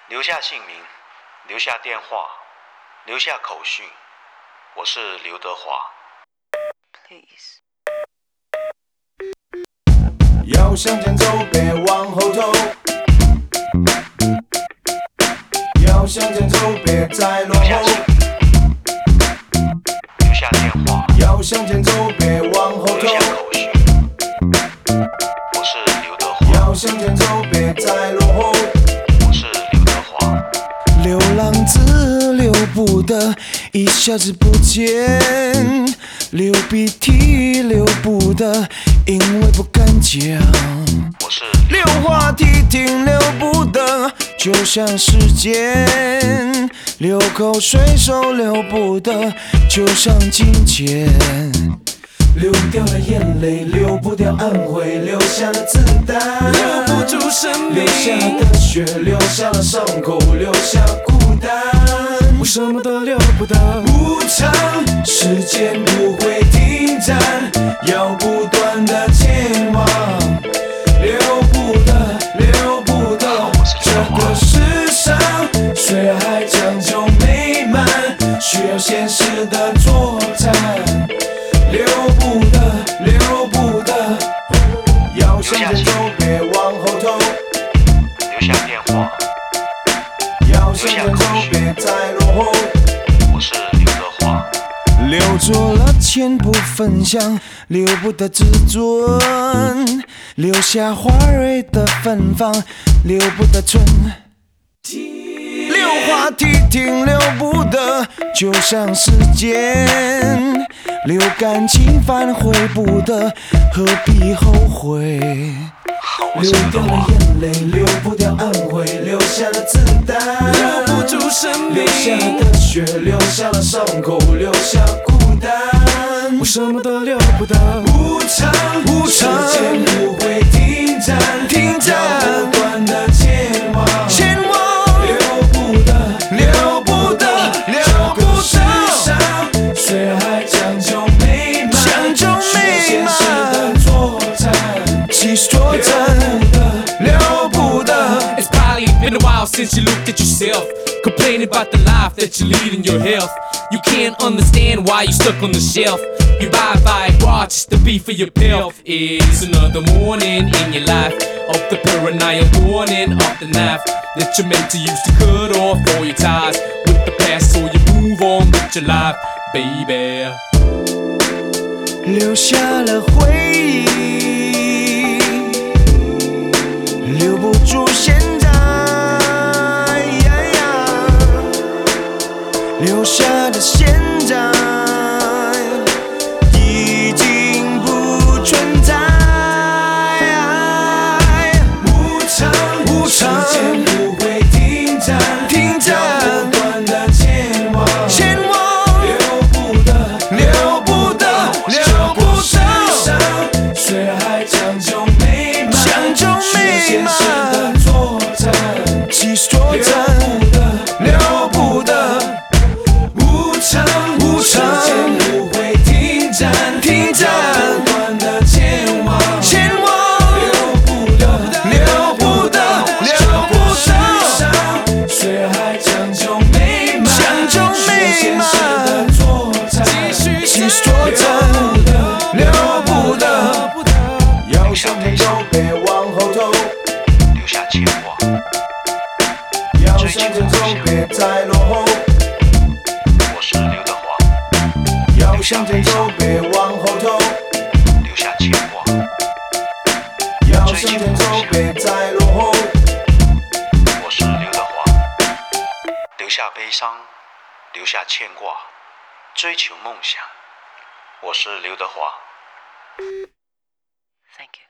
留下姓名，留下电话，留下口讯。我是刘德华。Please。 要向前走，别往后走。要向前走，别再落后。 留下电话。 要向前走，别往后走。 留下口讯。我是刘德华。 要向前走，别再落后。 我是刘德华。 流浪字留不得，一下子不见。流鼻涕流不得，因为不敢讲。 我是溜话题停留不得，就像时间。流口水手流不得，就像金钱。流掉了眼泪，流不掉安慰，留下了子弹，留不住生命。留下的血，留下了伤口，留下孤单。我什么都留不得，无常，时间不会停站，要不断的前往。留不得，留不得，这个世上虽然还讲究美满，需要现实的作战。留不得，留不得，要向前走，别往后走。 留下电话。 要向前走，别再落后。 我是刘德华。 留住了钱不分享，留不得自尊，留下花蕊的芬芳，留不得春。溜话题停留不得，就像时间。留感情反悔不得，何必后悔？流掉了眼泪，流不掉安慰，留下了子弹，留不住生命。留下的血，留下了伤口，留下孤单。我什么都留不得，无常，无常，时间不会停站，停站，要不断的前往，前往。留不得，留不得，留不得。世上虽然还讲究美满，讲究美满，需要现实的作战，技术作战。 It's probably been a while since you looked at yourself, complaining about the life that you lead and your health. You can't understand why you're stuck on the shelf. You buy Viagra just to be for your health. It's another morning in your life of the paranoia dawning of the knife that you're meant to use to cut off all your ties with the past, so you move on with your life, baby. 留下了回忆，留不住现在，留下的现在已经不存在。无常，无常，时间不会停站，停站，要不断的前往，前往。留不得，留不得，留不得。世上虽然还讲究美满，讲究美满，需要现实的作战，技术作战。留不得，无常，无常，时间不会停站，停站，不断的前往，前往。留不得，留不得，留不得。世上虽然还讲究美满，讲究美满，需要现实的作战，技术作战。留不得，要向前走，别往后走。 留下牵挂。 要向前走，别再落后。 我是刘德华。 要向前走，别往后走。 留下牵挂。 要向前走，别再落后。 我是刘德华。留下悲伤，留下牵挂，追求梦想。我是刘德华。 Thank you.